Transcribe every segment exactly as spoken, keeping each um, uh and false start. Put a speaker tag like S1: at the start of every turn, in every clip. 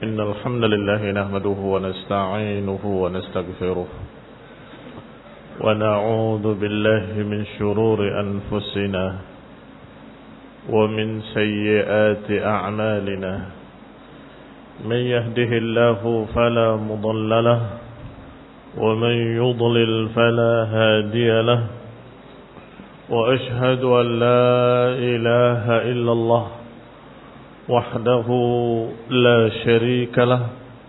S1: إن الحمد لله نحمده ونستعينه ونستغفره ونعوذ بالله من شرور أنفسنا ومن سيئات أعمالنا من يهده الله فلا مضل له ومن يضلل فلا هادي له وأشهد أن لا إله إلا الله وحده لا شريك له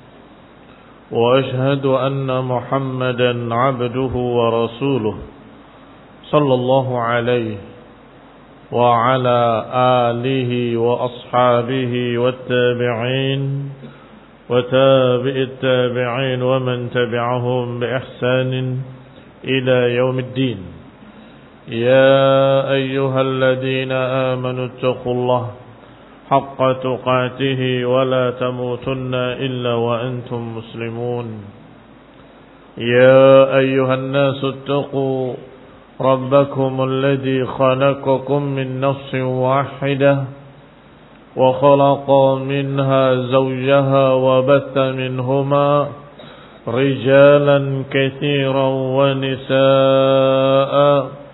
S1: وأشهد أن محمدا عبده ورسوله صلى الله عليه وعلى آله وأصحابه والتابعين وتابع التابعين ومن تبعهم بإحسان إلى يوم الدين. يا أيها الذين آمنوا اتقوا الله حق تقاته ولا تموتن إلا وأنتم مسلمون. يا أيها الناس اتقوا ربكم الذي خلقكم من نفس واحدة وخلق منها زوجها وبث منهما رجالا كثيرا ونساء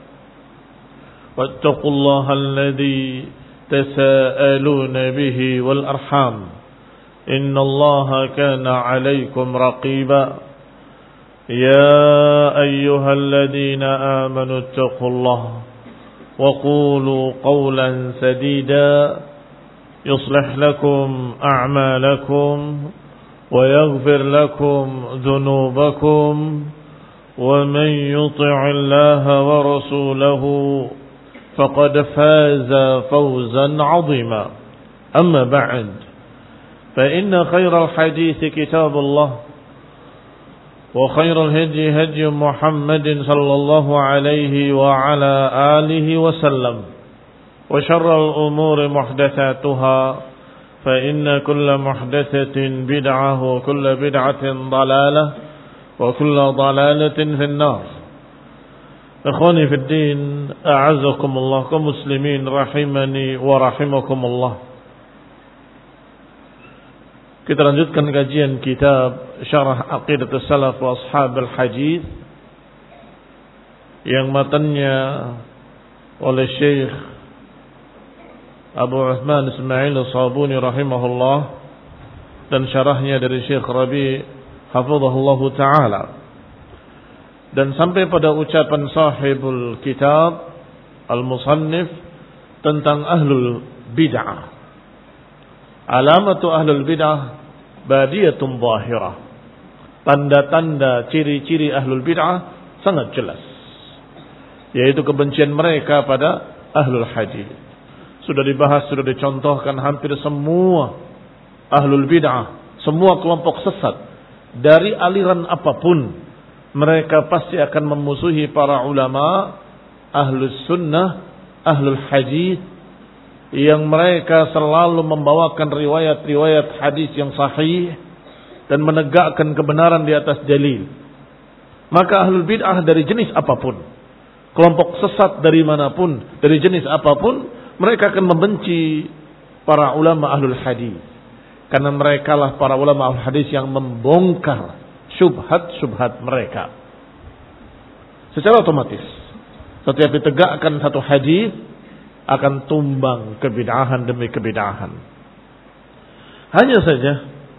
S1: واتقوا الله الذي تساءلون به والأرحام إن الله كان عليكم رقيبا. يا أيها الذين آمنوا اتقوا الله وقولوا قولا سديدا يصلح لكم أعمالكم ويغفر لكم ذنوبكم ومن يطع الله ورسوله فقد فاز فوزا عظيما. أما بعد فإن خير الحديث كتاب الله وخير الهدي هدي محمد صلى الله عليه وعلى آله وسلم وشر الأمور محدثاتها فإن كل محدثة بدعة وكل بدعة ضلالة وكل ضلالة في النار. Ikhwani fi din, a'azzakumullah, kaum muslimin rahimani wa rahimakumullah. Kita lanjutkan kajian kitab Syarah Aqidat As-Salaf wa Ashab Al-Hadith yang matanya oleh Syekh Abu Uthman Ismail As-Sabuni rahimahullah dan syarahnya dari Syekh Rabi hafizahullah ta'ala. Dan sampai pada ucapan sahibul kitab al-musannif tentang ahlul bid'ah. Alamatu ahlul bid'ah badiyatun zahirah. Tanda-tanda ciri-ciri ahlul bid'ah sangat jelas, yaitu kebencian mereka pada ahlul hadis. Sudah dibahas, sudah dicontohkan hampir semua ahlul bid'ah, semua kelompok sesat dari aliran apapun, mereka pasti akan memusuhi para ulama ahlus sunnah, ahlul hadis, yang mereka selalu membawakan riwayat-riwayat hadis yang sahih dan menegakkan kebenaran di atas dalil. Maka ahlul bid'ah dari jenis apapun, kelompok sesat dari manapun, dari jenis apapun, mereka akan membenci para ulama ahlul hadis, karena mereka lah para ulama ahlul hadis yang membongkar syubhat-syubhat mereka. Secara otomatis setiap ditegakkan satu hadis akan tumbang kebid'ahan demi kebid'ahan. Hanya saja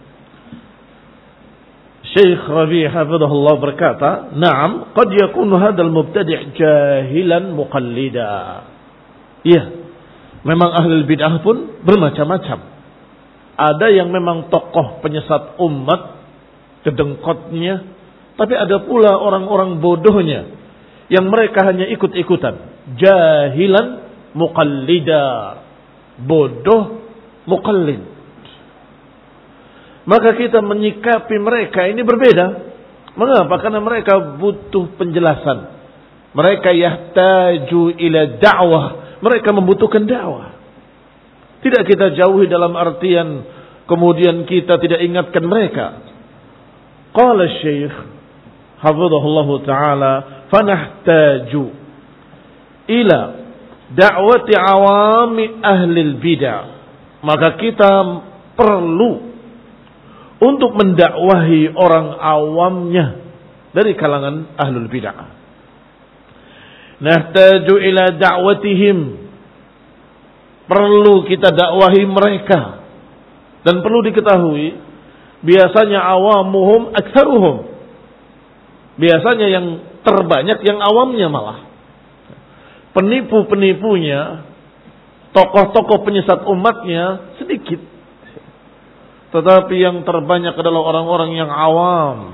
S1: Syekh Rabi' hafizahullah berkata, "Na'am, qad yakunu hadzal mubtadi' jahilan muqallida." Iya, memang ahli bid'ah pun bermacam-macam. Ada yang memang tokoh penyesat umat, kedengkotnya, tapi ada pula orang-orang bodohnya yang mereka hanya ikut-ikutan. Jahilan muqallida, bodoh muqallid. Maka kita menyikapi mereka ini berbeda. Mengapa? Karena mereka butuh penjelasan. Mereka yahtaju ila da'wah, mereka membutuhkan dakwah. Tidak kita jauhi dalam artian kemudian kita tidak ingatkan mereka. Qala Syekh hafizahullah ta'ala, fanahtaju ila da'wati awami ahli bidah. Maka kita perlu untuk mendakwahi orang awamnya dari kalangan ahlul bid'ah. Nahtaju ila da'watihim. Perlu kita dakwahi mereka. Dan perlu diketahui, biasanya awamuhum aktsaruhum. Biasanya yang terbanyak yang awamnya malah. Penipu-penipunya, tokoh-tokoh penyesat umatnya sedikit. Tetapi yang terbanyak adalah orang-orang yang awam.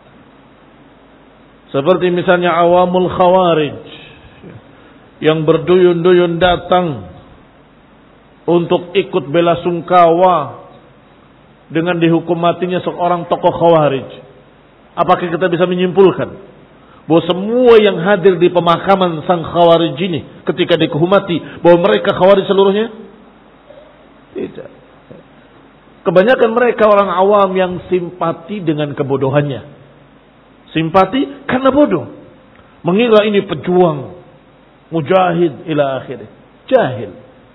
S1: Seperti misalnya awamul khawarij, yang berduyun-duyun datang untuk ikut bela sungkawa dengan dihukum matinya seorang tokoh khawarij. Apakah kita bisa menyimpulkan bahwa semua yang hadir di pemakaman sang khawarij ini ketika dihumati bahwa mereka khawarij seluruhnya? Tidak. Kebanyakan mereka orang awam yang simpati dengan kebodohannya. Simpati karena bodoh. Mengira ini pejuang, mujahid ila akhirih. Jahil.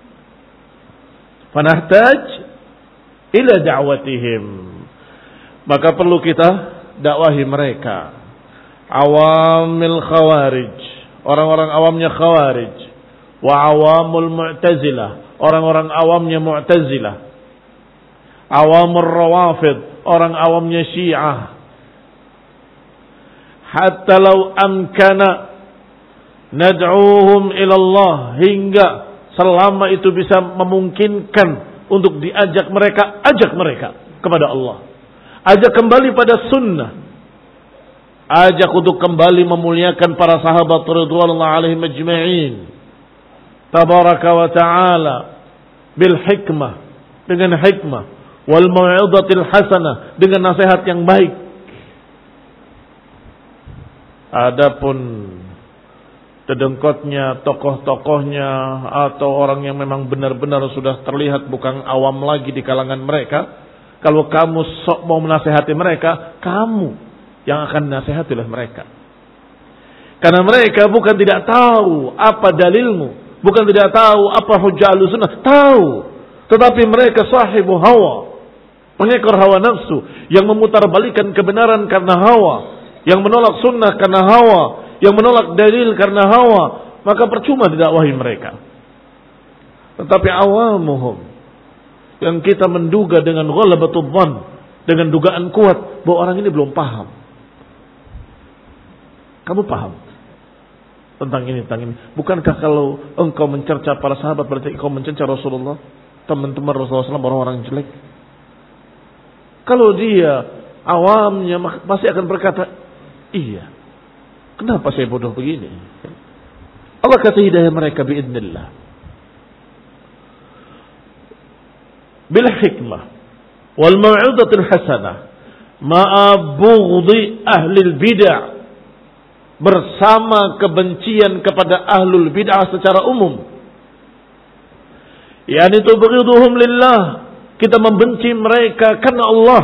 S1: Fanahtaj ila da'watihim. Maka perlu kita dakwahi mereka. Awamil khawarij, orang-orang awamnya khawarij. Wa awamul mu'tazilah, orang-orang awamnya mu'tazilah. Awamul rawafid, orang awamnya syiah. Hatta law amkana nad'uuhum ila Allah, hingga selama itu bisa memungkinkan untuk diajak mereka, ajak mereka kepada Allah. Ajak kembali pada sunnah. Ajak untuk kembali memuliakan para sahabat radhiyallahu alaihim ajma'in. Tabaraka wa ta'ala bil hikmah, dengan hikmah, wal mau'izatil hasanah, dengan nasihat yang baik. Adapun dedengkotnya, tokoh-tokohnya, atau orang yang memang benar-benar sudah terlihat bukan awam lagi di kalangan mereka, kalau kamu sok mau menasehati mereka, kamu yang akan dinasehati oleh mereka. Karena mereka bukan tidak tahu apa dalilmu, bukan tidak tahu apa hujjah Ahlussunnah, tahu. Tetapi mereka sahibu hawa, pengekor hawa nafsu, yang memutarbalikan kebenaran karena hawa, yang menolak sunnah karena hawa, yang menolak dalil karena hawa, maka percuma didakwahi mereka. Tetapi awamuhum, yang kita menduga dengan ghalabatul dhann, dengan dugaan kuat bahwa orang ini belum paham. Kamu paham tentang ini, tentang ini. Bukankah kalau engkau mencerca para sahabat berarti engkau mencerca Rasulullah, teman-teman Rasulullah shallallahu alaihi wasallam, orang-orang jelek? Kalau dia awamnya pasti akan berkata, iya, kenapa saya bodoh begini? Allah kasih hidayah mereka biidznillah. Bil hikmah wal mau'izatil hasanah ma'a bughdhi ahli bid'ah, bersama kebencian kepada ahlul bid'ah secara umum. Yani tubghiduhum lillah, kita membenci mereka karena Allah.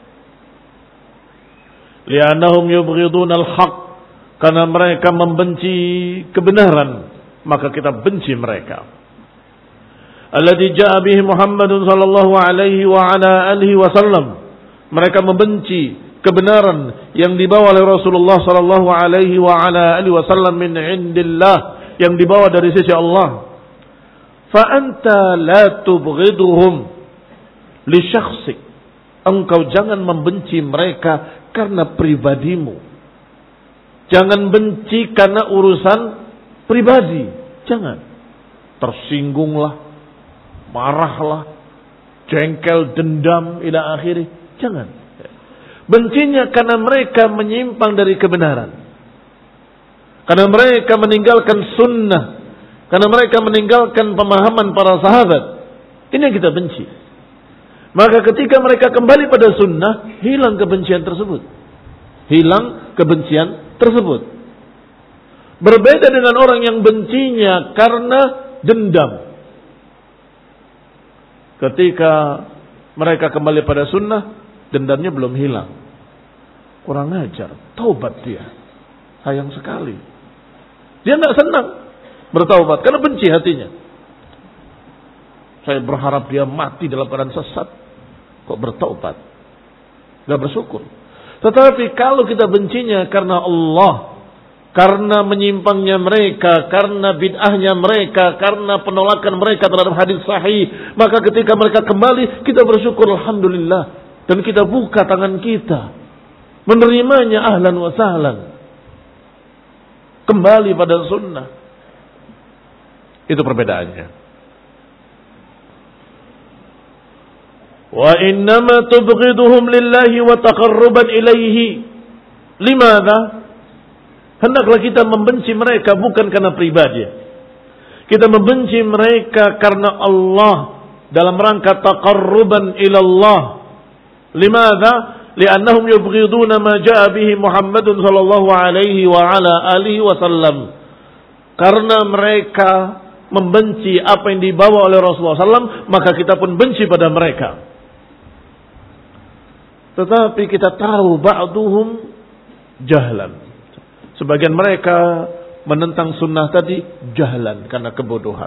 S1: Li'annahum yubghiduna al-haq, karena mereka membenci kebenaran, maka kita benci mereka. Alladzi jaa'a bihi Muhammadun sallallahu alaihi wa ala alihi wasallam, mereka membenci kebenaran yang dibawa oleh Rasulullah sallallahu alaihi wa ala alihi wasallam min indillah, yang dibawa dari sisi Allah. Fa anta la tubghiduhum li syakhsik, engkau jangan membenci mereka karena pribadimu. Jangan benci karena urusan pribadi, jangan. Tersinggunglah, marahlah, jengkel, dendam ila akhirih, jangan. Bencinya karena mereka menyimpang dari kebenaran, karena mereka meninggalkan sunnah, karena mereka meninggalkan pemahaman para sahabat. Ini yang kita benci. Maka ketika mereka kembali pada sunnah, hilang kebencian tersebut. Hilang kebencian tersebut. Berbeda dengan orang yang bencinya karena dendam. Ketika mereka kembali pada sunnah, dendamnya belum hilang. Kurang ajar, taubat dia. Sayang sekali. Dia tidak senang bertaubat karena benci hatinya. Saya berharap dia mati dalam keadaan sesat, kok bertaubat. Gak bersyukur. Tetapi kalau kita bencinya karena Allah, karena menyimpangnya mereka, karena bid'ahnya mereka, karena penolakan mereka terhadap hadis sahih, maka ketika mereka kembali, kita bersyukur alhamdulillah. Dan kita buka tangan kita menerimanya ahlan wa sahlan. Kembali pada sunnah. Itu perbedaannya. Wa innama tubghiduhum lillahi wa taqarruban ilaihi. Limadha? Hendaklah kita membenci mereka bukan karena pribadi. Kita membenci mereka karena Allah dalam rangka taqarruban ilallah. Limadha? Li'annahum yubghiduna ma ja'a bihi Muhammadun sallallahu alaihi wa ala alihi wasallam. Karena mereka membenci apa yang dibawa oleh Rasulullah sallallahu alaihi wasallam, maka kita pun benci pada mereka. Tetapi kita tahu ba'duhum jahlan. Sebagian mereka menentang sunnah tadi jahlan karena kebodohan.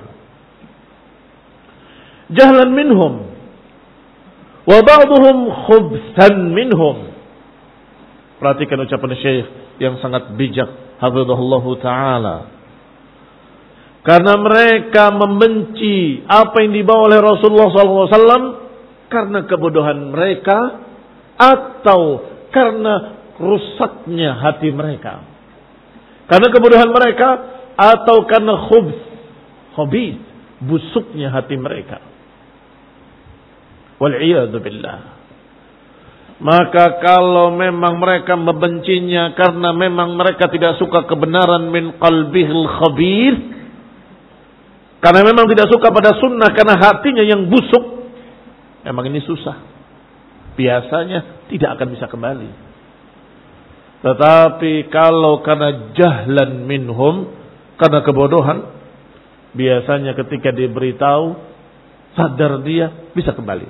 S1: Jahlan minhum. Wa ba'duhum khubsan minhum. Perhatikan ucapan Syekh yang sangat bijak. Hafizahullahu ta'ala. Karena mereka membenci apa yang dibawa oleh Rasulullah sallallahu alaihi wasallam karena kebodohan mereka atau karena rusaknya hati mereka. Karena kebodohan mereka atau karena khubs, khabith, busuknya hati mereka. Wal'iyadu billah. Maka kalau memang mereka membencinya karena memang mereka tidak suka kebenaran min qalbihil khabith, karena memang tidak suka pada sunnah karena hatinya yang busuk, memang ini susah. Biasanya tidak akan bisa kembali. Tetapi kalau karena jahlan minhum, karena kebodohan, biasanya ketika diberitahu, sadar dia, bisa kembali.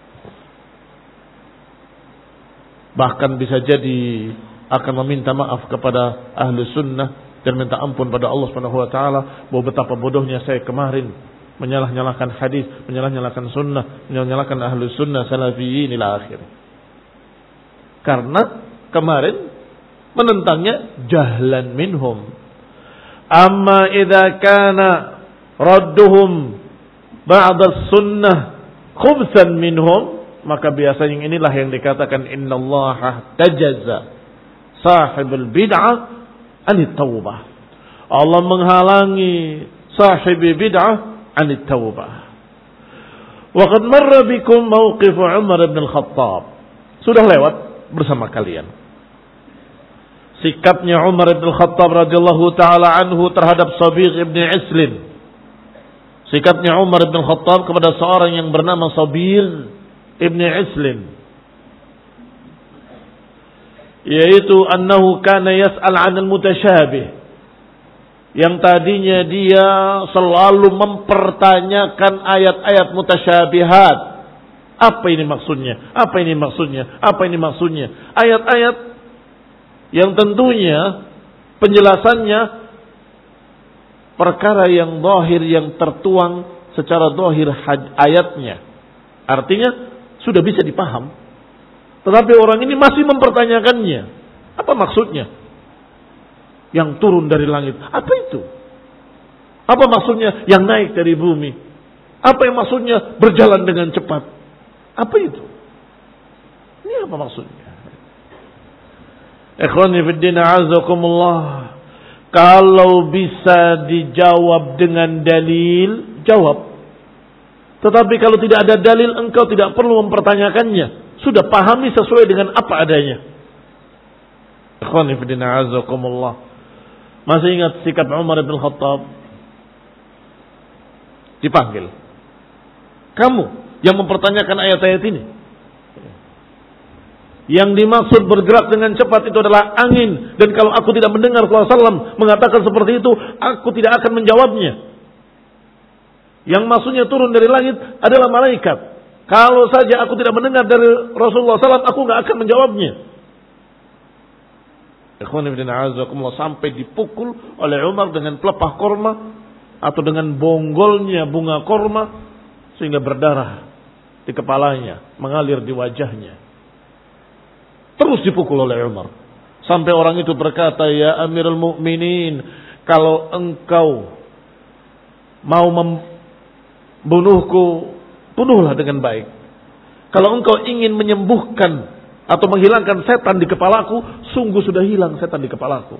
S1: Bahkan bisa jadi akan meminta maaf kepada ahli sunnah dan minta ampun pada Allah Subhanahu wa taala bahwa betapa bodohnya saya kemarin menyalah-nyalahkan hadis, menyalah-nyalahkan sunnah, menyalah-nyalahkan ahli sunnah salafiyin ila akhir. Karena kemarin menentangnya jahlan minhum. Amma idza kana radduhum ba'da sunnah khubsan minhum, maka biasanya inilah yang dikatakan innallaha tajaza sahibul bid'ah anit taubah. Allah menghalangi sahibi bid'ah anit taubah. Wa qad marra bikum mauqif Umar bin Al-Khattab. Sudah lewat bersama kalian sikapnya Umar bin Al-Khattab radhiyallahu taala anhu terhadap Sabigh ibn Islin. Sikapnya Umar bin Al-Khattab kepada seorang yang bernama Sabigh ibn Islin, yaitu annahu kana yas'al 'anil mutasyabih. Yang tadinya dia selalu mempertanyakan ayat-ayat mutasyabihat. Apa ini maksudnya? Apa ini maksudnya? Apa ini maksudnya? Ayat-ayat yang tentunya penjelasannya perkara yang zahir, yang tertuang secara zahir ayatnya. Artinya sudah bisa dipaham. Tetapi orang ini masih mempertanyakannya. Apa maksudnya? Yang turun dari langit. Apa itu? Apa maksudnya yang naik dari bumi? Apa yang maksudnya berjalan dengan cepat? Apa itu? Ini apa maksudnya? Ikhwani fiddin a'azakumullah. Kalau bisa dijawab dengan dalil, jawab. Tetapi kalau tidak ada dalil, engkau tidak perlu mempertanyakannya. Sudah pahami sesuai dengan apa adanya. Ikhwani fiddin a'azakumullah. Masih ingat sikap Umar bin Khattab? Dipanggil. Kamu yang mempertanyakan ayat-ayat ini. Yang dimaksud bergerak dengan cepat itu adalah angin. Dan kalau aku tidak mendengar Rasulullah sallallahu alaihi wasallam mengatakan seperti itu, aku tidak akan menjawabnya. Yang maksudnya turun dari langit adalah malaikat. Kalau saja aku tidak mendengar dari Rasulullah sallallahu alaihi wasallam, aku tidak akan menjawabnya. Ikhwan ibn a'azakumullah, sampai dipukul oleh Umar dengan pelepah korma atau dengan bonggolnya bunga korma sehingga berdarah di kepalanya, mengalir di wajahnya. Terus dipukul oleh Umar. Sampai orang itu berkata, "Ya Amirul Mukminin, kalau engkau mau membunuhku, bunuhlah dengan baik. Kalau engkau ingin menyembuhkan atau menghilangkan setan di kepalaku, sungguh sudah hilang setan di kepalaku."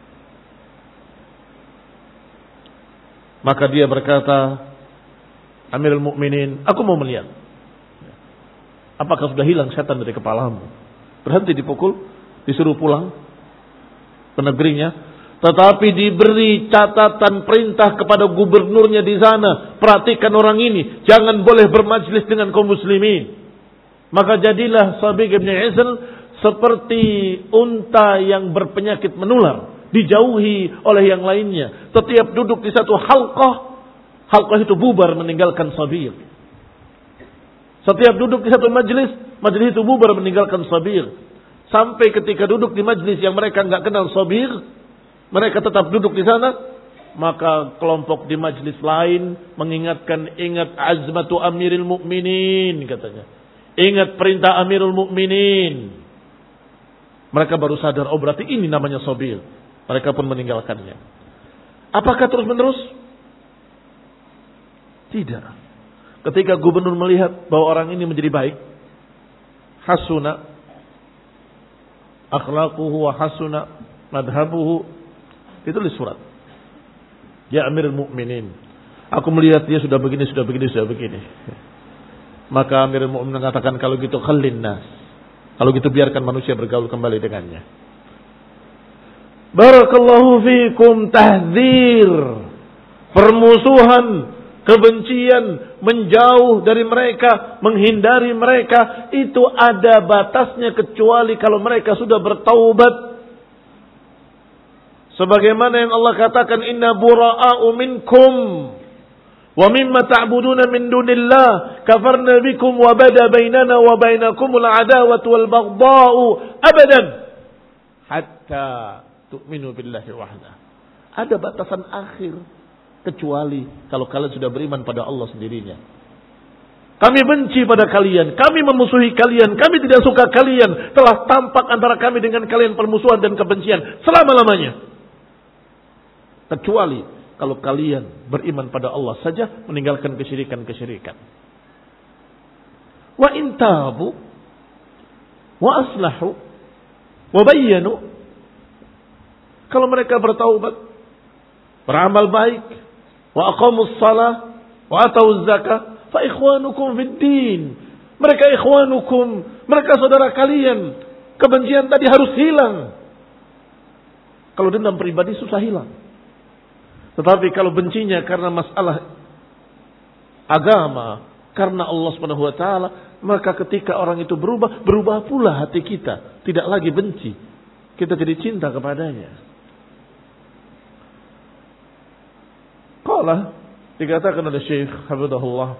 S1: Maka dia berkata, "Amirul Mukminin, aku mau melihat. Apakah sudah hilang setan dari kepalamu?" Berhenti dipukul, disuruh pulang ke negerinya. Tetapi diberi catatan perintah kepada gubernurnya di sana. Perhatikan orang ini, jangan boleh bermajlis dengan kaum muslimin. Maka jadilah Sabiq bin Isl seperti unta yang berpenyakit menular. Dijauhi oleh yang lainnya. Setiap duduk di satu halqah, halqah itu bubar meninggalkan Sabiq. Setiap duduk di satu majlis, majlis itu bubar meninggalkan Sabiq. Sampai ketika duduk di majlis yang mereka enggak kenal Sabiq, mereka tetap duduk di sana, maka kelompok di majlis lain mengingatkan, "Ingat azmatu Amirul Mukminin," katanya. "Ingat perintah Amirul Mukminin." Mereka baru sadar, oh berarti ini namanya Sabiq. Mereka pun meninggalkannya. Apakah terus menerus? Tidak. Ketika gubernur melihat bahwa orang ini menjadi baik, hasuna akhlaquhu wa hasuna madhabuhu, ditulis surat. "Ya Amirul Mukminin, aku melihat dia sudah begini, sudah begini, sudah begini." Maka Amirul Mukminin mengatakan, "Kalau gitu khallin nas." Kalau gitu biarkan manusia bergaul kembali dengannya. Barakallahu fikum, tahdzir, permusuhan, kebencian, menjauh dari mereka, menghindari mereka, itu ada batasnya kecuali kalau mereka sudah bertaubat. Sebagaimana yang Allah katakan, "Inna bura'a'u minkum wa mimma ta'buduna min dunillah kafarna bikum wa bada bainana wa bainakumul adawatu wal baghdha'u abadan hatta tu'minu billahi wahdah." Ada batasan akhir. Kecuali kalau kalian sudah beriman pada Allah sendirinya. "Kami benci pada kalian, kami memusuhi kalian, kami tidak suka kalian. Telah tampak antara kami dengan kalian permusuhan dan kebencian selama-lamanya." Kecuali kalau kalian beriman pada Allah saja, meninggalkan kesyirikan-kesyirikan. Wa in tabu wa aslahu wa bayyanu. Kalau mereka bertaubat, beramal baik, wa aqamus salah wa atawuz zakah, fa ikhwanukum fid din. Mereka ikhwanukum, mereka saudara kalian. Kebencian tadi harus hilang. Kalau dendam pribadi susah hilang. Tetapi kalau bencinya karena masalah agama, karena Allah Subhanahu wa taala, maka ketika orang itu berubah, berubah pula hati kita, tidak lagi benci. Kita jadi cinta kepadanya. Qala, dikatakan oleh Syekh hafizahullah,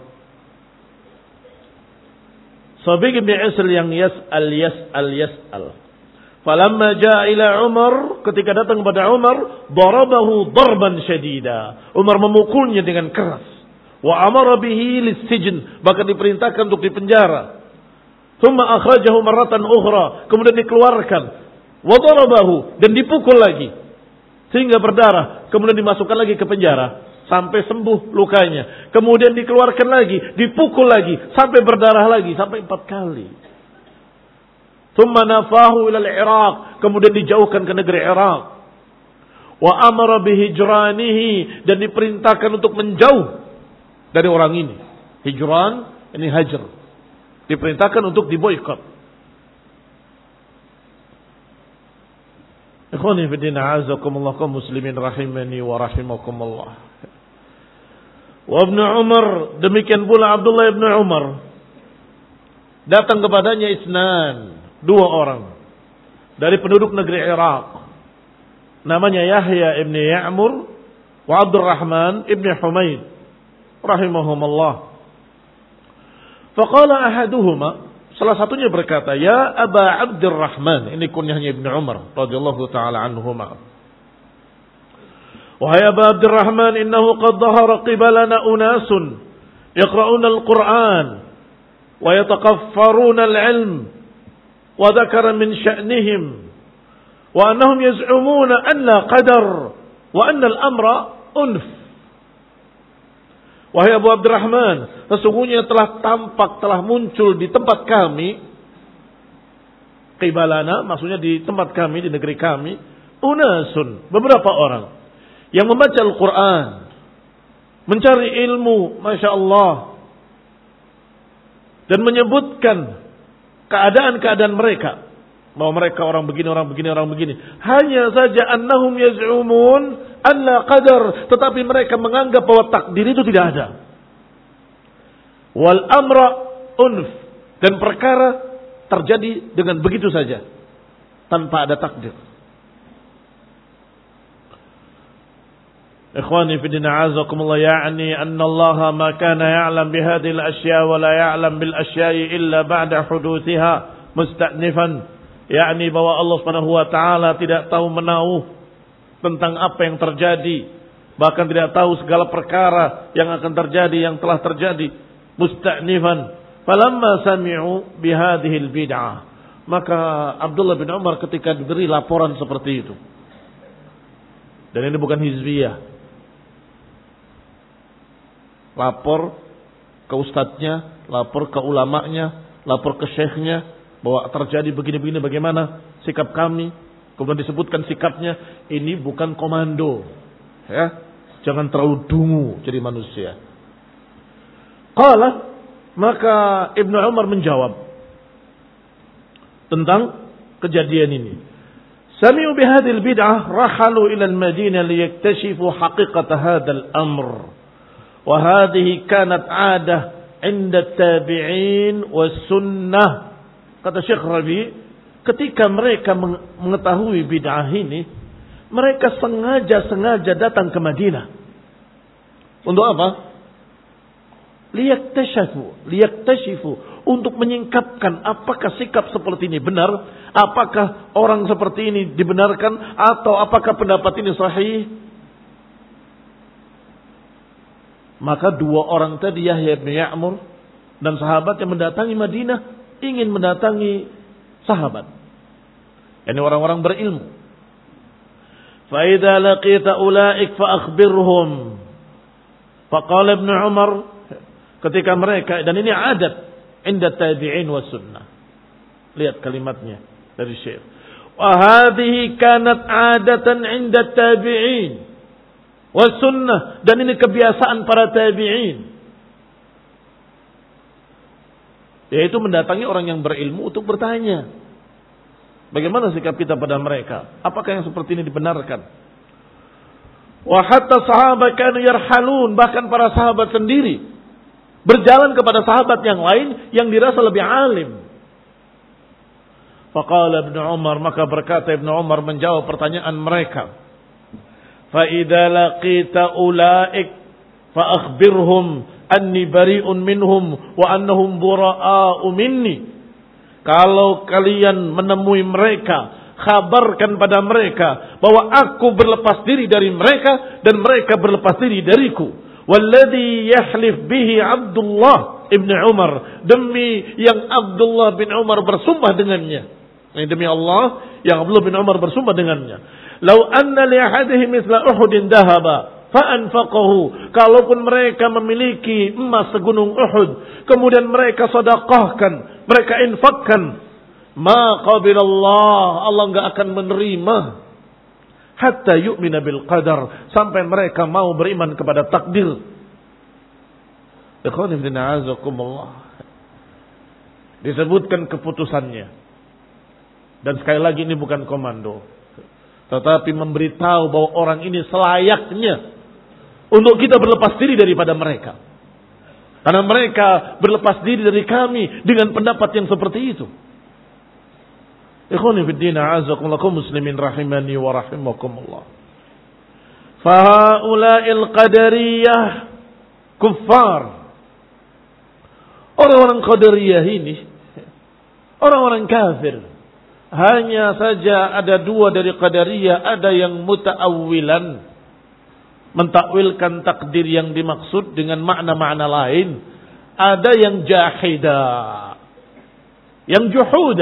S1: Sabiq bin Isl yang yas'al yas'al yas'al. Falamma jaa ila Umar, ketika datang kepada Umar, darabahu darban syadida. Umar memukulnya dengan keras. Wa amara bihi lis-sijn, bahkan diperintahkan untuk dipenjara. Thumma akhrajahu marratan ukhra, kemudian dikeluarkan. Wa darabahu, dan dipukul lagi sehingga berdarah, kemudian dimasukkan lagi ke penjara sampai sembuh lukanya. Kemudian dikeluarkan lagi, dipukul lagi sampai berdarah lagi, sampai empat kali. Thumma nafahu ila al-Iraq, kemudian dijauhkan ke negeri Irak. Wa amara bihijranihi, dan diperintahkan untuk menjauh dari orang ini. Hijran, ini hajar. Diperintahkan untuk diboykot. Ikhwani fi din, a'azakumullah, kaum muslimin rahimani wa rahimakumullah. Wa Ibn Umar, demikian pula Abdullah Ibn Umar. Datang kepadanya isnan, dua orang dari penduduk negeri Irak. Namanya Yahya ibn Ya'mur wa Abdurrahman ibn Humaid rahimahumullah. Faqala ahaduhuma, salah satunya berkata, "Ya Aba Abdurrahman," ini kunyahnya Ibn Umar radhiyallahu taala anhuma. "Wahai Aba Abdurrahman, innahu qad dhahara qibalana unasun yaqra'una al-Qur'an wa yataqaffaruna al-'ilm wa dzakara min sya'nihim wa annahum yaz'umuna an la qadar wa anna al-amra unf. Wahai Abu Abdurrahman, sesungguhnya telah tampak, telah muncul di tempat kami, qibalana, maksudnya di tempat kami, di negeri kami, unasun, beberapa orang yang membaca Al-Quran, mencari ilmu, Masya Allah, dan menyebutkan keadaan-keadaan mereka, bahwa mereka orang begini, orang begini, orang begini. Hanya saja annahum yaz'umun an la qadar, tetapi mereka menganggap bahwa takdir itu tidak ada. Wal amra unf, dan perkara terjadi dengan begitu saja tanpa ada takdir. Ikhwani fi din a'azakumullah, ya'ni anna Allah ma kana ya'lam bihadhihi al-ashya wa la ya'lam bil ashya'i illa ba'da huduthiha musta'nifan. Yakni bahwa Allah Subhanahu wa taala tidak tahu menahu tentang apa yang terjadi, bahkan tidak tahu segala perkara yang akan terjadi, yang telah terjadi, musta'nifan. Falamma sami'u bihadhihi al-bid'ah, maka Abdullah bin Umar ketika diberi laporan seperti itu, dan ini bukan hizbiyah, lapor ke ustadznya, lapor ke ulamanya, lapor ke syekhnya, bahwa terjadi begini-begini, bagaimana sikap kami, kemudian disebutkan sikapnya. Ini bukan komando, ya, jangan terlalu dungu jadi manusia. Qala, maka Ibnu Umar menjawab tentang kejadian ini. Sami'u bihadhil bid'ah rahalu ila al-Madinah liyaktashifu haqiqata hadzal amr. Wa hadhihi kanat 'adah 'inda at-tabi'in was sunnah. Kata Syekh Rabi, ketika mereka mengetahui bid'ah ini, mereka sengaja-sengaja datang ke Madinah. Untuk apa? Liyaktashifu, liyaktashifu, untuk menyingkapkan apakah sikap seperti ini benar, apakah orang seperti ini dibenarkan, atau apakah pendapat ini sahih. Maka dua orang tadi, Yahya bin Ya'mur dan sahabat yang mendatangi Madinah, ingin mendatangi sahabat, yani orang-orang berilmu. Fa idza laqita ulaik fa akhbirhum. Faqala Ibnu Umar, ketika mereka, dan ini adat inda tabi'in was sunnah. Lihat kalimatnya dari Syekh. Wa hadhihi kanat 'adatan inda tabi'in was sunnah, dan ini kebiasaan para tabi'in, yaitu mendatangi orang yang berilmu untuk bertanya, bagaimana sikap kita pada mereka, apakah yang seperti ini dibenarkan. Wa hatta sahabat kanu yarhalun, bahkan para sahabat sendiri berjalan kepada sahabat yang lain yang dirasa lebih alim. Faqala Ibnu Umar, maka berkata Ibnu Umar menjawab pertanyaan mereka. Fa idza laqita ulaik fa akhbirhum anni bari'un minhum wa annahum bura'a'u minni. Kalau kalian menemui mereka, kabarkan pada mereka bahwa aku berlepas diri dari mereka dan mereka berlepas diri dariku. Walladhi yahlif bihi Abdullah ibn Umar, demi yang Abdullah bin Umar bersumpah dengannya, yang demi Allah yang Abdullah bin Umar bersumpah dengannya. Lau anna li ahadihi mithla Uhudin dhahaba fa'anfaqahu, kalaupun mereka memiliki emas segunung Uhud, kemudian mereka sedekahkan, mereka infakkan, ma qabilallah, Allah enggak akan menerima, hatta yu'mina bil qadar, sampai mereka mau beriman kepada takdir. Ikhwan fillah a'azakumullah, disebutkan keputusannya, dan sekali lagi ini bukan komando, tetapi memberitahu bahwa orang ini selayaknya untuk kita berlepas diri daripada mereka, karena mereka berlepas diri dari kami dengan pendapat yang seperti itu. Ikhwani fid din, a'azakumullah, kaum muslimin rahimani wa rahimakumullah. Fa haula'il qadariyah kuffar. Orang-orang qadariyah ini orang-orang kafir. Hanya saja ada dua dari qadariyah, ada yang muta'awwilan, mentakwilkan takdir yang dimaksud dengan makna-makna lain. Ada yang jahidah, yang juhudan,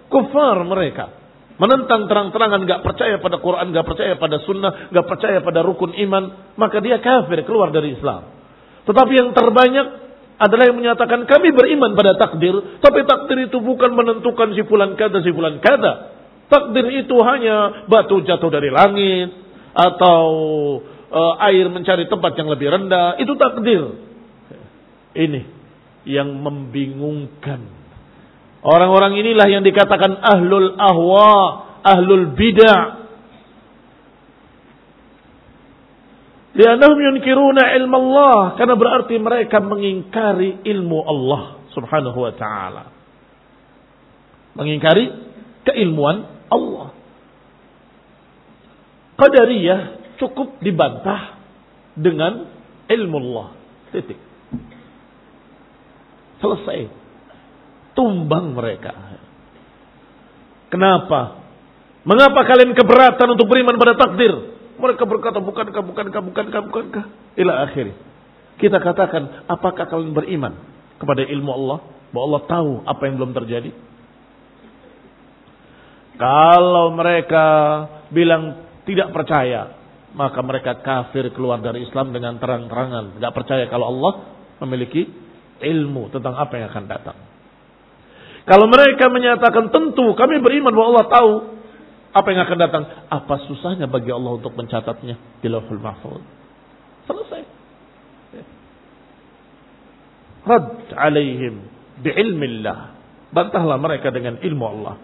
S1: kufar mereka. Menentang terang-terangan, gak percaya pada Quran, gak percaya pada sunnah, gak percaya pada rukun iman. Maka dia kafir, keluar dari Islam. Tetapi yang terbanyak adalah yang menyatakan kami beriman pada takdir. Tapi takdir itu bukan menentukan si fulan kada, si fulan kada. Takdir itu hanya batu jatuh dari langit. Atau uh, air mencari tempat yang lebih rendah. Itu takdir. Ini yang membingungkan. Orang-orang inilah yang dikatakan ahlul ahwa, ahlul bid'ah. Li'annahum yunkiruna ilmu Allah. Karena berarti mereka mengingkari ilmu Allah subhanahu wa ta'ala. Mengingkari keilmuan Allah. Qadariyah cukup dibantah dengan ilmu Allah. Titik. Selesai. Tumbang mereka. Kenapa? Mengapa kalian keberatan untuk beriman pada takdir? Mereka berkata, bukankah, bukankah, bukankah, bukankah. Ila akhir. Kita katakan, apakah kalian beriman kepada ilmu Allah? Bahwa Allah tahu apa yang belum terjadi? Kalau mereka bilang tidak percaya, maka mereka kafir, keluar dari Islam dengan terang-terangan. Tidak percaya kalau Allah memiliki ilmu tentang apa yang akan datang. Kalau mereka menyatakan tentu kami beriman bahwa Allah tahu apa yang akan datang, apa susahnya bagi Allah untuk mencatatnya di Lauhul Mahfuz? Selesai. Rad alaihim bi'ilmillah. Bantahlah mereka dengan ilmu Allah.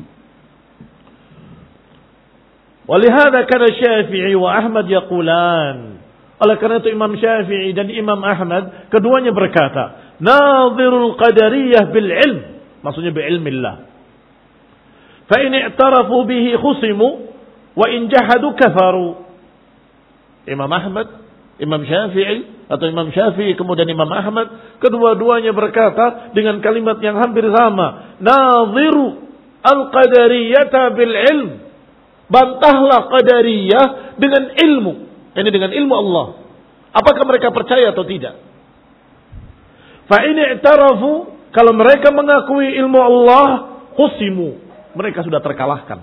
S1: Walihada kana Syafi'i wa Ahmad yaqulan. Oleh karena itu Imam Syafi'i dan Imam Ahmad keduanya berkata, nadhirul qadariyah bil ilm. Maksudnya bi'ilmillah. Fa in i'tarafu bihi khusimu wa in jahadu kafaru. Imam Ahmad, Imam Syafi'i atau Imam Syafi'i kemudian Imam Ahmad, kedua-duanya berkata dengan kalimat yang hampir sama, nadhiru al-qadariyata bil ilm. Bantahlah qadariyah dengan ilmu. Ini dengan ilmu Allah. Apakah mereka percaya atau tidak? Fa in i'tarafu, kalau mereka mengakui ilmu Allah, khusimu, mereka sudah terkalahkan.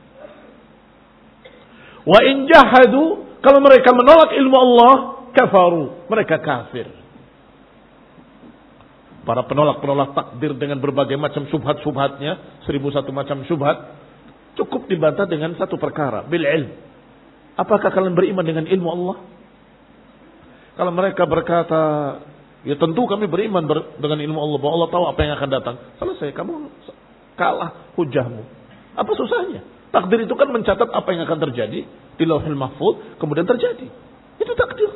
S1: Wa in jahadu, kalau mereka menolak ilmu Allah, kafaru, mereka kafir. Para penolak-penolak takdir dengan berbagai macam syubhat-syubhatnya, seribu satu macam syubhat, cukup dibantah dengan satu perkara, bil ilm. Apakah kalian beriman dengan ilmu Allah? Kalau mereka berkata, ya tentu kami beriman ber, dengan ilmu Allah, bahwa Allah tahu apa yang akan datang. Selesai, kamu kalah hujahmu. Apa susahnya? Takdir itu kan mencatat apa yang akan terjadi di Lauhul Mahfuz, kemudian terjadi. Itu takdir.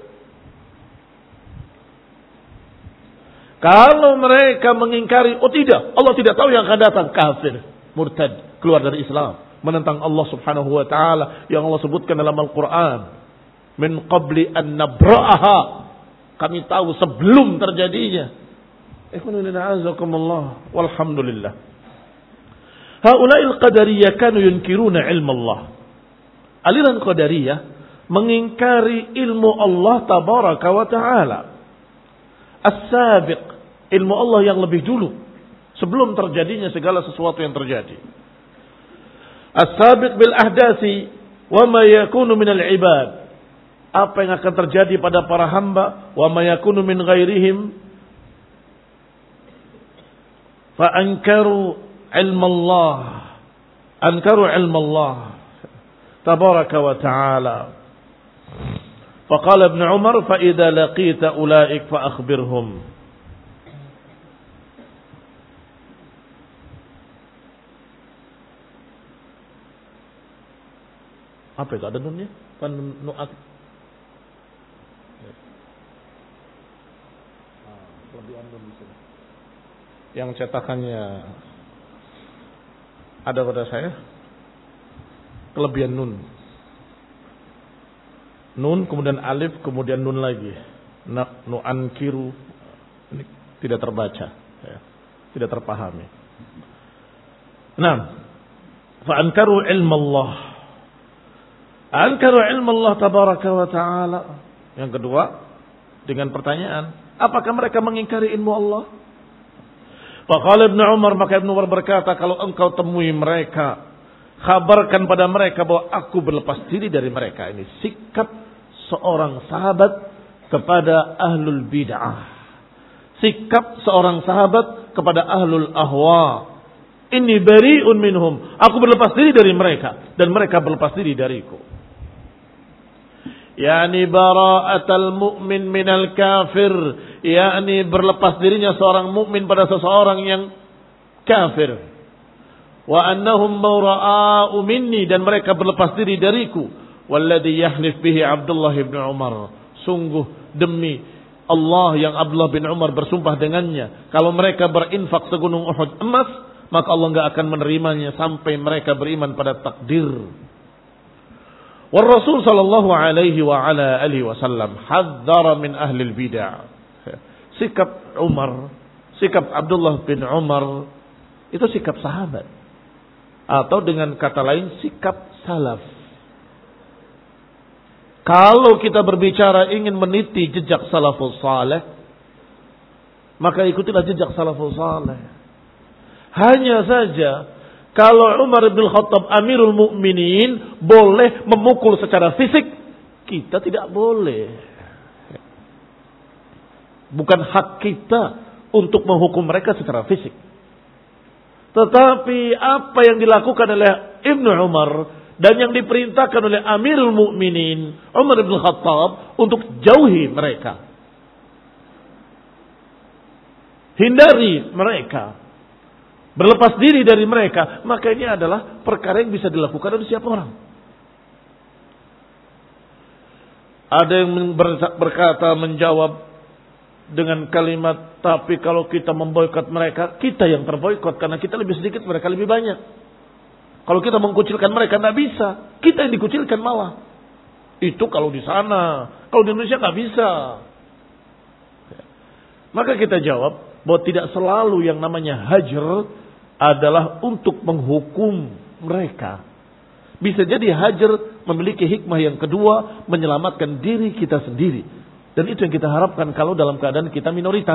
S1: Kalau mereka mengingkari, oh tidak, Allah tidak tahu yang akan datang, kafir, murtad, keluar dari Islam, menentang Allah Subhanahu wa taala yang Allah sebutkan dalam Al-Qur'an, min qabli an nabra'aha, kami tahu sebelum terjadinya. Walhamdulillah. Haula'il qadariyah kanu yunkiruna ilmu Allah. Aliran qadariyah mengingkari ilmu Allah tabaraka wa ta'ala. As-sabiq, ilmu Allah yang lebih dulu, sebelum terjadinya segala sesuatu yang terjadi. As-sabiq bil ahdasi wa ma yakunu minal ibad. Apa yang akan terjadi pada para hamba, wa ma yakunu min ghairihim, fa ankaru ilmu Allah, ankaru ilmu Allah tabaraka wa ta'ala. Faqala Ibn Umar, fa idza laqita ulaik fa akhbirhum. Apa itu, ada nunnya? Kan nu'at. Kelebihan nun di sini. Yang cetakannya ada pada saya. Kelebihan nun. Nun kemudian alif kemudian nun lagi. Nak nu'ankiru, ini tidak terbaca, ya. Tidak terpahami. Nah, fa ankaru ilmu Allah. Ankaru ilmu Allah tabaraka wa ta'ala. Yang kedua, dengan pertanyaan, apakah mereka mengingkari ilmu Allah? Faqala Ibnu Umar, maka Ibnu Umar berkata, kalau engkau temui mereka, kabarkan pada mereka bahwa aku berlepas diri dari mereka. Ini sikap seorang sahabat kepada ahlul bid'ah. Sikap seorang sahabat kepada ahlul ahwa. Inni bari'un minhum. Aku berlepas diri dari mereka dan mereka berlepas diri dariku. Yani bara'atal mu'min minal kafir, yakni berlepas dirinya seorang mukmin pada seseorang yang kafir. Wa annahum mawra'u minni, dan mereka berlepas diri dariku. Walladhi yahlif bihi Abdullah bin Umar, sungguh demi Allah yang Abdullah bin Umar bersumpah dengannya, kalau mereka berinfak segunung Uhud emas, maka Allah enggak akan menerimanya sampai mereka beriman pada takdir. Wa Rasul sallallahu alaihi wa ala alihi wasallam hadzara min ahli al-bid'ah. Sikap Umar, sikap Abdullah bin Umar itu sikap sahabat, atau dengan kata lain sikap salaf. Kalau kita berbicara ingin meniti jejak salafus saleh, maka ikutilah jejak salafus saleh. Hanya saja kalau Umar bin Khattab Amirul Mukminin boleh memukul secara fisik, kita tidak boleh. Bukan hak kita untuk menghukum mereka secara fisik. Tetapi apa yang dilakukan oleh Ibnu Umar dan yang diperintahkan oleh Amirul Mukminin Umar bin Khattab untuk jauhi mereka, hindari mereka, berlepas diri dari mereka, maka ini adalah perkara yang bisa dilakukan oleh siapa orang. Ada yang berkata, menjawab dengan kalimat, tapi kalau kita memboikot mereka, kita yang terboikot karena kita lebih sedikit, mereka lebih banyak. Kalau kita mengkucilkan mereka, tidak bisa. Kita yang dikucilkan malah. Itu kalau di sana, kalau di Indonesia nggak bisa. Maka kita jawab bahwa tidak selalu yang namanya hajar adalah untuk menghukum mereka. Bisa jadi hajar memiliki hikmah yang kedua, menyelamatkan diri kita sendiri. Dan itu yang kita harapkan kalau dalam keadaan kita minoritas.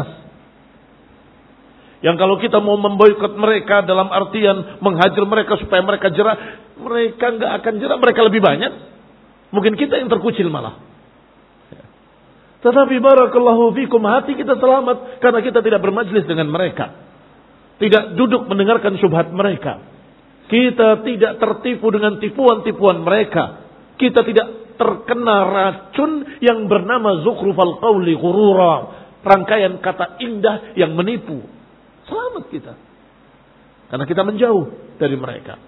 S1: Yang kalau kita mau memboikot mereka dalam artian menghajar mereka supaya mereka jerah, mereka nggak akan jerah, mereka lebih banyak. Mungkin kita yang terkucil malah. Tetapi barakallahu fikum, hati kita selamat karena kita tidak bermajlis dengan mereka, tidak duduk mendengarkan syubhat mereka, kita tidak tertipu dengan tipuan-tipuan mereka, kita tidak terkena racun yang bernama zukhrufal qawli ghurura, rangkaian kata indah yang menipu. Selamat kita karena kita menjauh dari mereka.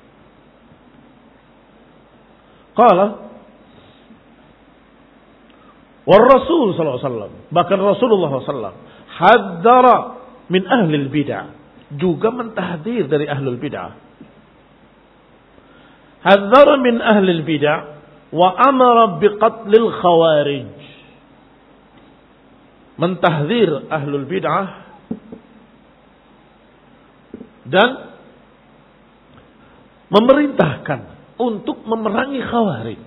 S1: Qala war Rasul sallallahu alaihi wasallam, bahkan Rasulullah sallallahu alaihi wasallam hadzara min ahli al-bid'ah, juga mentahdir dari ahlul bid'ah. Hadzara min ahli al-bid'ah wa amara biqatlil khawarij, mentahdir ahlul bid'ah dan memerintahkan untuk memerangi khawarij.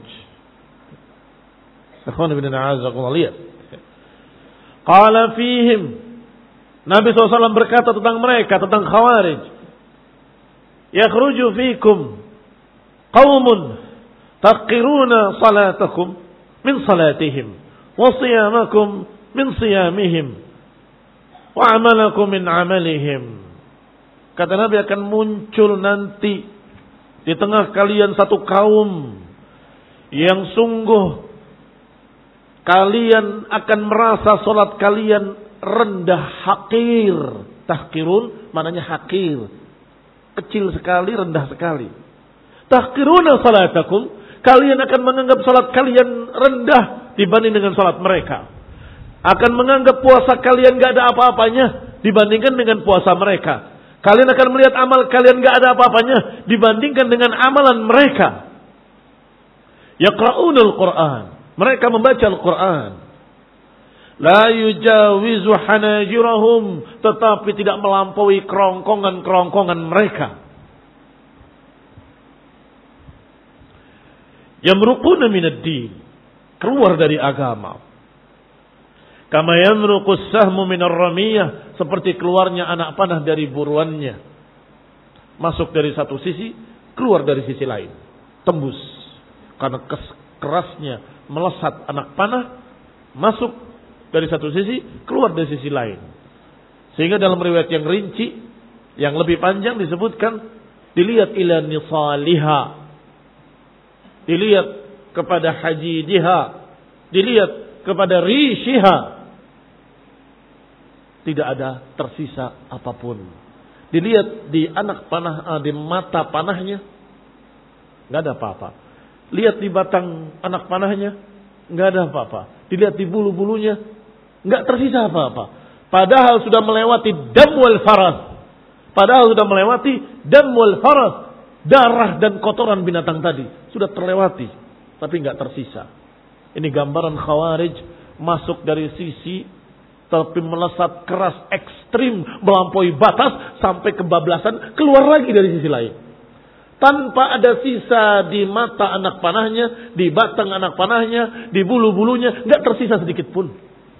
S1: Ikhwan ibn a'azakumullah, lihat. Qala fihim, Nabi shallallahu alaihi wasallam berkata tentang mereka, tentang khawarij, yakhruju fikum qaumun taqiruna salatakum min salatihim wa siyamakum min siyamihim wa amalakum min amalihim. Kata Nabi, akan muncul nanti di tengah kalian satu kaum yang sungguh kalian akan merasa salat kalian rendah, hakir. Tahkirun maknanya hakir, kecil sekali, rendah sekali. Tahkiruna salatakum, kalian akan menganggap salat kalian rendah dibanding dengan salat mereka. Akan menganggap puasa kalian gak ada apa-apanya dibandingkan dengan puasa mereka. Kalian akan melihat amal kalian gak ada apa-apanya dibandingkan dengan amalan mereka. Yaqra'unul Qur'an, mereka membaca Al-Quran. La yujawizu hanajirahum, tetapi tidak melampaui kerongkongan-kerongkongan mereka. Yamruquna minad din, keluar dari agama. Kama yanruqus sahmu minar ramiyah, seperti keluarnya anak panah dari buruannya. Masuk dari satu sisi, keluar dari sisi lain. Tembus. Karena kerasnya melesat anak panah, masuk dari satu sisi, keluar dari sisi lain. Sehingga dalam riwayat yang rinci, yang lebih panjang disebutkan, dilihat ila nisaliha, dilihat kepada hajidiha, dilihat kepada rishiha. Tidak ada tersisa apapun. Dilihat di anak panah, di mata panahnya, nggak ada apa-apa. Lihat di batang anak panahnya, nggak ada apa-apa. Dilihat di bulu-bulunya, nggak tersisa apa-apa. Padahal sudah melewati dam wal faras. Padahal sudah melewati dam wal faras. Darah dan kotoran binatang tadi sudah terlewati, tapi nggak tersisa. Ini gambaran Khawarij masuk dari sisi, tapi melesat keras ekstrim, melampaui batas sampai kebablasan, keluar lagi dari sisi lain. Tanpa ada sisa di mata anak panahnya, di batang anak panahnya, di bulu-bulunya, nggak tersisa sedikit pun.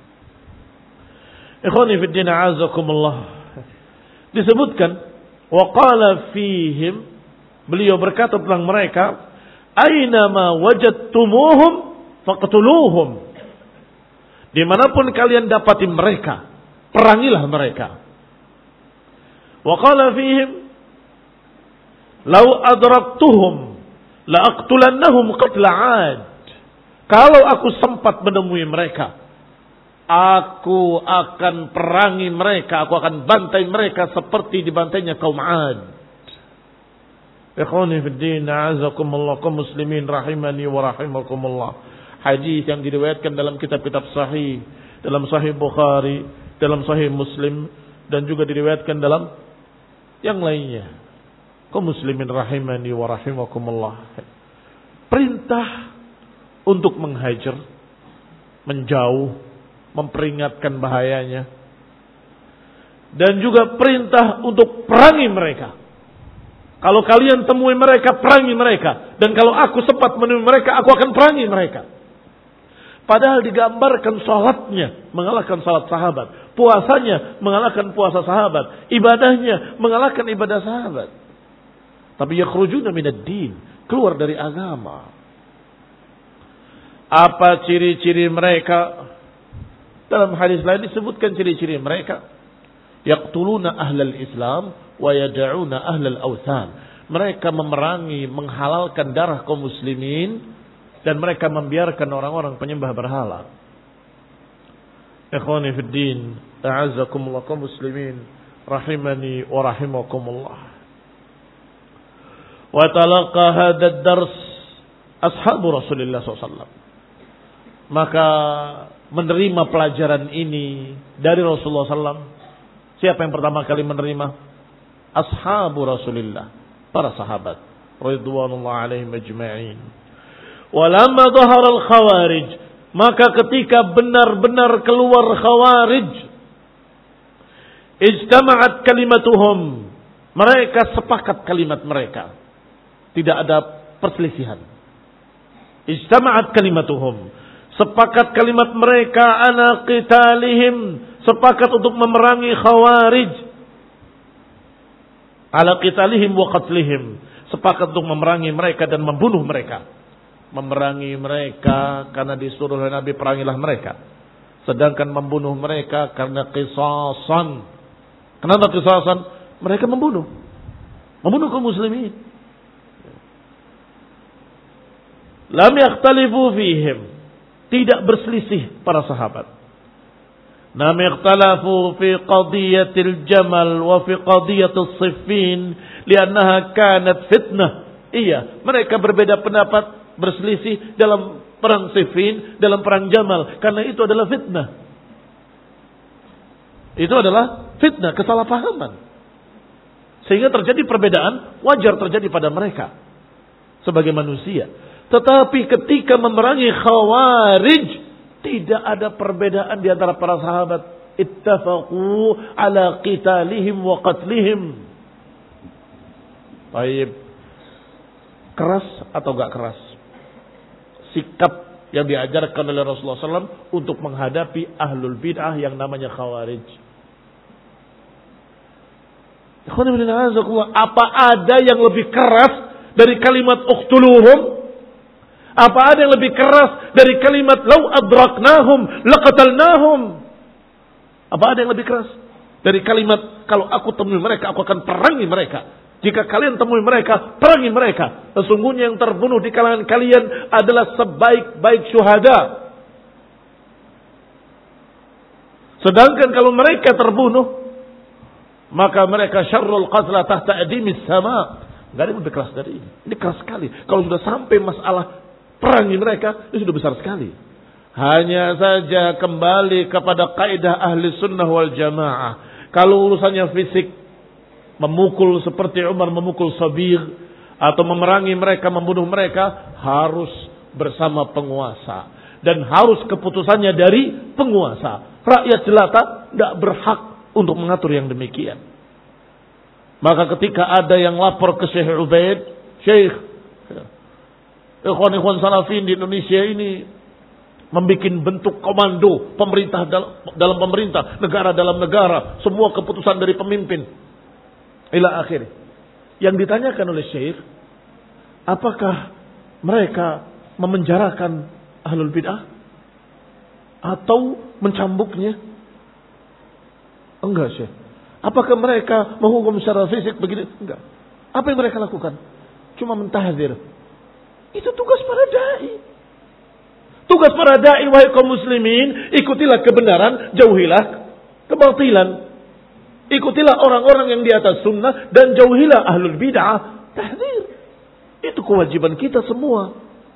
S1: Ikhwani fid din a'azakumullah. Disebutkan, wa qala fihim, beliau berkata tentang mereka, aina ma wajadtumuhum faqtuluhum. Dimanapun kalian dapati mereka, perangilah mereka. Wa qala fihim, lau adraktuhum la aqtulannahum qatla 'ad. Kalau aku sempat menemui mereka, aku akan perangi mereka, aku akan bantai mereka seperti dibantainya kaum 'Ad. Ikhwani fid din, a'azakumullah, kaum muslimin rahimani wa rahimakumullah. Hadis yang diriwayatkan dalam kitab-kitab sahih, dalam sahih Bukhari, dalam sahih Muslim, dan juga diriwayatkan dalam yang lainnya. Kaum muslimin rahimani wa rahimakumullah. Perintah untuk menghajar, menjauh, memperingatkan bahayanya. Dan juga perintah untuk perangi mereka. Kalau kalian temui mereka, perangi mereka. Dan kalau aku sempat menemui mereka, aku akan perangi mereka. Padahal digambarkan salatnya mengalahkan salat sahabat, puasanya mengalahkan puasa sahabat, ibadahnya mengalahkan ibadah sahabat. Tapi yakhrujuna minad din, keluar dari agama. Apa ciri-ciri mereka? Dalam hadis lain disebutkan ciri-ciri mereka. Yaqtuluna ahlal Islam wa yad'una ahlal awthan. Mereka memerangi, menghalalkan darah kaum muslimin, dan mereka membiarkan orang-orang penyembah berhala. Ikhwani fid din, a'azzakumullah kaum muslimin rahimani wa rahimakumullah. Wa talaqa hadha ad-dars ashabu Rasulullah sallallahu alaihi wasallam. Maka menerima pelajaran ini dari Rasulullah sallallahu alaihi wasallam. Siapa yang pertama kali menerima? Ashabu Rasulullah, para sahabat ridwanullah alaihim ajma'in. Walamma dhahara al-khawarij, maka ketika benar-benar keluar khawarij, ijtama'at kalimatuhum, mereka sepakat kalimat mereka, tidak ada perselisihan. Ijtama'at kalimatuhum, sepakat kalimat mereka ala qitalihim, sepakat untuk memerangi khawarij. Ala qitalihim wa qatlihim, sepakat untuk memerangi mereka dan membunuh mereka. Memerangi mereka karena disuruh oleh Nabi, perangilah mereka. Sedangkan membunuh mereka karena qisasan. Kenapa qisasan? Mereka membunuh. Membunuh kaum muslimin. Lam yakhtalifu fihim, tidak berselisih para sahabat. Nam yakhtalafu fi qadiyatil jamal wa fi qadiyatis siffin li'annaha kanat fitnah. Iya, mereka berbeda pendapat, berselisih dalam perang Siffin, dalam perang Jamal, karena itu adalah fitnah. Itu adalah fitnah, kesalahpahaman. Sehingga terjadi perbedaan, wajar terjadi pada mereka sebagai manusia. Tetapi ketika memerangi Khawarij, tidak ada perbedaan di antara para sahabat. Ittafaqu ala qitalihim wa qatlihim. Baik, keras atau enggak keras? Sikap yang diajarkan oleh Rasulullah shallallahu alaihi wasallam untuk menghadapi ahlul bid'ah yang namanya khawarij. Apa ada yang lebih keras dari kalimat uqtuluhum? Apa ada yang lebih keras dari kalimat lau adraknahum laqatalnahum? Apa ada yang lebih keras dari kalimat kalau aku temui mereka aku akan perangi mereka? Jika kalian temui mereka, perangi mereka. Sesungguhnya yang terbunuh di kalangan kalian adalah sebaik-baik syuhada. Sedangkan kalau mereka terbunuh, maka mereka syarrul qatla tahta adimis sama. Gak ada yang lebih keras dari ini. Ini keras sekali. Kalau sudah sampai masalah perangi mereka, ini sudah besar sekali. Hanya saja kembali kepada kaidah ahli sunnah wal jamaah. Kalau urusannya fisik, memukul seperti Umar memukul Sabir atau memerangi mereka, membunuh mereka, harus bersama penguasa dan harus keputusannya dari penguasa. Rakyat jelata tidak berhak untuk mengatur yang demikian. Maka ketika ada yang lapor ke Syekh Ubaid, Syekh, ikhwan-ikhwan salafin di Indonesia ini membuat bentuk komando pemerintah dalam pemerintah, negara dalam negara, semua keputusan dari pemimpin. Ila akhir. Yang ditanyakan oleh Syekh, apakah mereka memenjarakan ahlul bid'ah atau mencambuknya? Enggak, Syekh. Apakah mereka menghukum secara fisik begini? Enggak. Apa yang mereka lakukan? Cuma mentahdzir. Itu tugas para dai. Tugas para dai, wahai kaum muslimin, ikutilah kebenaran, jauhilah kebatilan. Ikutilah orang-orang yang di atas sunnah dan jauhilah ahlul bid'ah. Tahdzir. Itu kewajiban kita semua.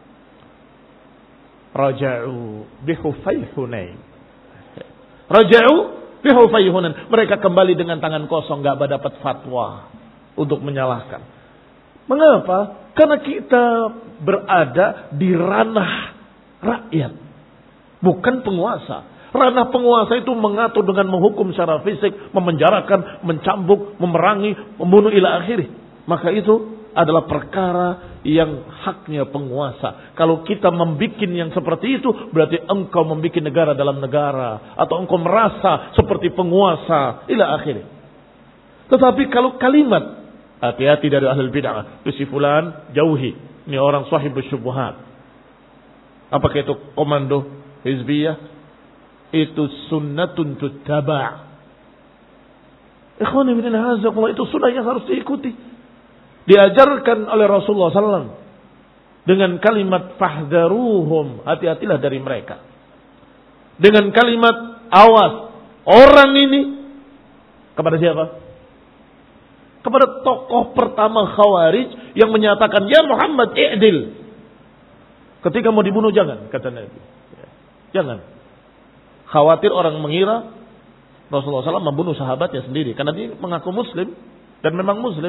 S1: Raja'u bihufai Hunain. Raja'u bihufai Hunain. Mereka kembali dengan tangan kosong, enggak dapat fatwa untuk menyalahkan. Mengapa? Karena kita berada di ranah rakyat, bukan penguasa. Ranah penguasa itu mengatur dengan menghukum secara fisik, memenjarakan, mencambuk, memerangi, membunuh ila akhirih. Maka itu adalah perkara yang haknya penguasa. Kalau kita membuat yang seperti itu, berarti engkau membuat negara dalam negara. Atau engkau merasa seperti penguasa ila akhirih. Tetapi kalau kalimat, hati-hati dari ahlul bid'ah, si fulan jauhi, ini orang sahibus syubhat. Apakah itu komando hizbiyah? Itu sunnatun tuttaba'. Ikhwani fillah, itu sunnah yang harus diikuti. Diajarkan oleh Rasulullah sallallahu alaihi wasallam dengan kalimat fahdharuhum, hati-hatilah dari mereka. Dengan kalimat awas, orang ini kepada siapa? Kepada tokoh pertama Khawarij yang menyatakan, ya Muhammad i'dil. Ketika mau dibunuh jangan, kata Nabi. Jangan. Khawatir orang mengira Rasulullah sallallahu alaihi wasallam membunuh sahabatnya sendiri. Karena dia mengaku muslim. Dan memang muslim.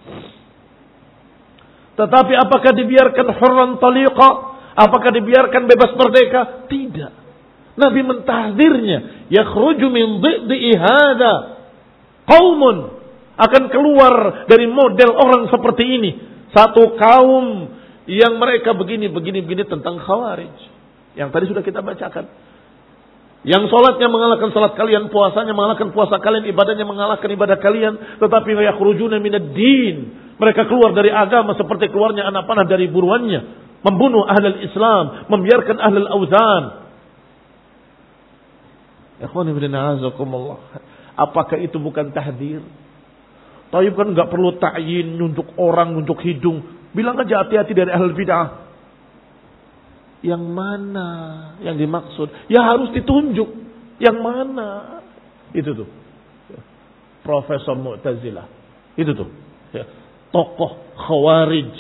S1: Tetapi apakah dibiarkan hurran taliqa? Apakah dibiarkan bebas merdeka? Tidak. Nabi mentahdzirnya. Yakhruju min dhiddi hada qaumun. Akan keluar dari model orang seperti ini. Satu kaum yang mereka begini, begini, begini tentang Khawarij. Yang tadi sudah kita bacakan. Yang sholatnya mengalahkan sholat kalian, puasanya mengalahkan puasa kalian, ibadahnya mengalahkan ibadah kalian. Tetapi yakhrujuna minad din. Mereka keluar dari agama seperti keluarnya anak panah dari buruannya. Membunuh ahlul Islam, membiarkan ahlul auzan. Ikhwani fillah, azakumullah. Apakah itu bukan tahdzir? Taib kan enggak perlu ta'yin untuk orang, untuk hidung. Bilang aja hati-hati dari ahlul bid'ah. Yang mana yang dimaksud? Ya harus ditunjuk. Yang mana? Itu tuh. Profesor Mu'tazilah. Itu tuh. Ya. Tokoh Khawarij.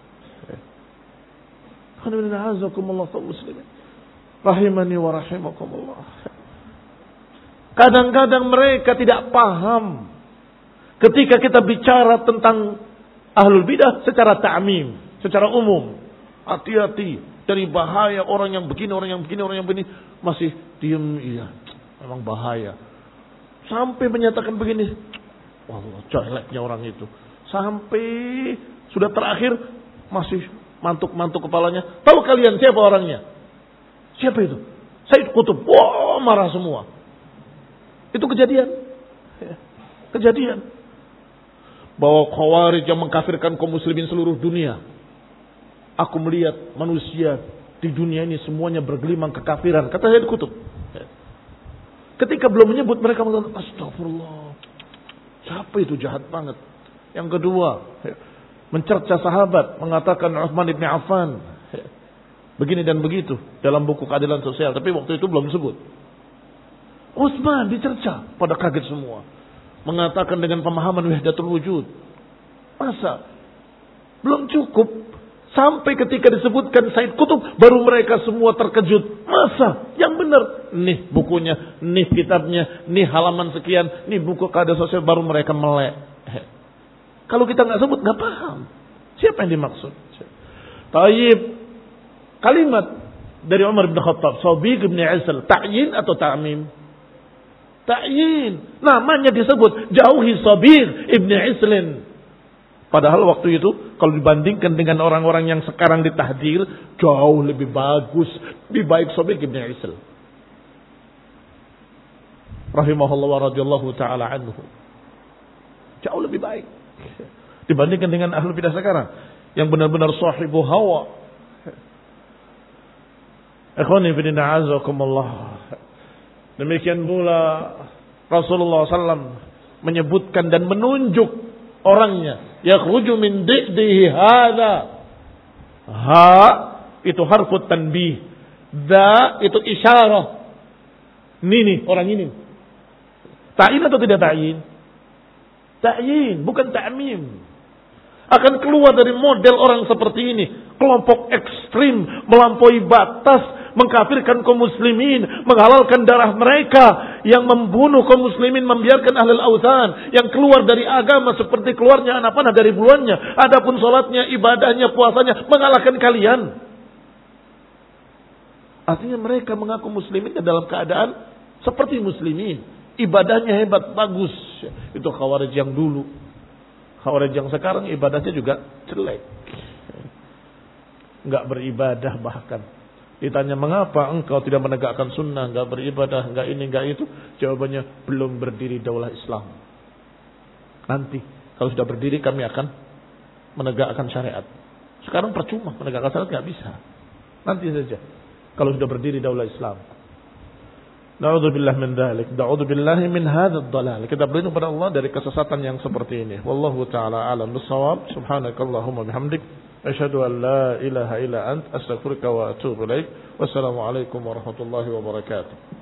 S1: Rahimani wa rahimakumullah. Kadang-kadang mereka tidak paham. Ketika kita bicara tentang ahlul bidah secara ta'mim, secara umum. Hati-hati dari bahaya orang yang begini, orang yang begini, orang yang begini. Masih diam, iya. Memang bahaya. Sampai menyatakan begini. Wallah, jeleknya orang itu. Sampai sudah terakhir masih mantuk-mantuk kepalanya. Tahu kalian siapa orangnya? Siapa itu? Said Qutb. Wah, marah semua. Itu kejadian. Kejadian. Bahwa Khawarij yang mengkafirkan kaum muslimin seluruh dunia. Aku melihat manusia di dunia ini semuanya bergelimang kekafiran. Kata Said Qutb. Ketika belum menyebut, mereka mengatakan, astagfirullah. Siapa itu, jahat banget. Yang kedua, mencerca sahabat, mengatakan Utsman bin Affan begini dan begitu dalam buku Keadilan Sosial, tapi waktu itu belum disebut. Utsman dicerca, pada kaget semua. Mengatakan dengan pemahaman wahdatul wujud. Masa belum cukup sampai ketika disebutkan Said Qutb baru mereka semua terkejut. Masa yang benar, nih bukunya, nih kitabnya, nih halaman sekian, nih buku Keadilan Sosial, baru mereka melek. Kalau kita nggak sebut, nggak paham siapa yang dimaksud. Taib, kalimat dari Umar bin Khattab, Sabiq bin Isl, ta'yin atau ta'mim? Ta'yin. Namanya disebut, jauhi Sabiq ibn Islin. Padahal waktu itu kalau dibandingkan dengan orang-orang yang sekarang ditahdir, jauh lebih bagus, lebih baik Sabiq ibn Isl. Rahimahullah wa radhiyallahu ta'ala anhu. Jauh lebih baik dibandingkan dengan ahlul bidah sekarang yang benar-benar sahibu hawa. Ikhwani fi din a'azakumullah. Demikian pula Rasulullah sallallahu alaihi wasallam menyebutkan dan menunjuk orangnya, yakhruju min di'dihi hadza. Ha itu harfu tanbih, da itu isyarah. Ini nih orang ini. Ta'yin atau tidak ta'yin? Ta'yin, bukan ta'mim. Akan keluar dari model orang seperti ini. Kelompok ekstrim, melampaui batas, mengkafirkan kaum muslimin, menghalalkan darah mereka, yang membunuh kaum muslimin, membiarkan ahlul authan, yang keluar dari agama seperti keluarnya anak panah dari buluannya. Adapun salatnya, ibadahnya, puasanya, mengalahkan kalian. Artinya mereka mengaku muslimin dalam keadaan seperti muslimin. Ibadahnya hebat, bagus. Itu Khawarij yang dulu. Khawarij yang sekarang ibadahnya juga jelek. Enggak beribadah bahkan. Ditanya mengapa engkau tidak menegakkan sunnah, enggak beribadah, enggak ini, enggak itu. Jawabannya, belum berdiri daulah Islam. Nanti kalau sudah berdiri kami akan menegakkan syariat. Sekarang percuma menegakkan syariat, enggak bisa. Nanti saja kalau sudah berdiri daulah Islam. Na'udzubillah min dzalik, na'udzubillah min hadzal dhalal. Kita berlindung pada Allah dari kesesatan yang seperti ini. Wallahu taala alam bissawab. Subhanakallahumma bihamdik, asyhadu an la ilaha illa ant, astaghfiruka wa atubu ilaik. Wassalamu alaikum warahmatullahi wabarakatuh.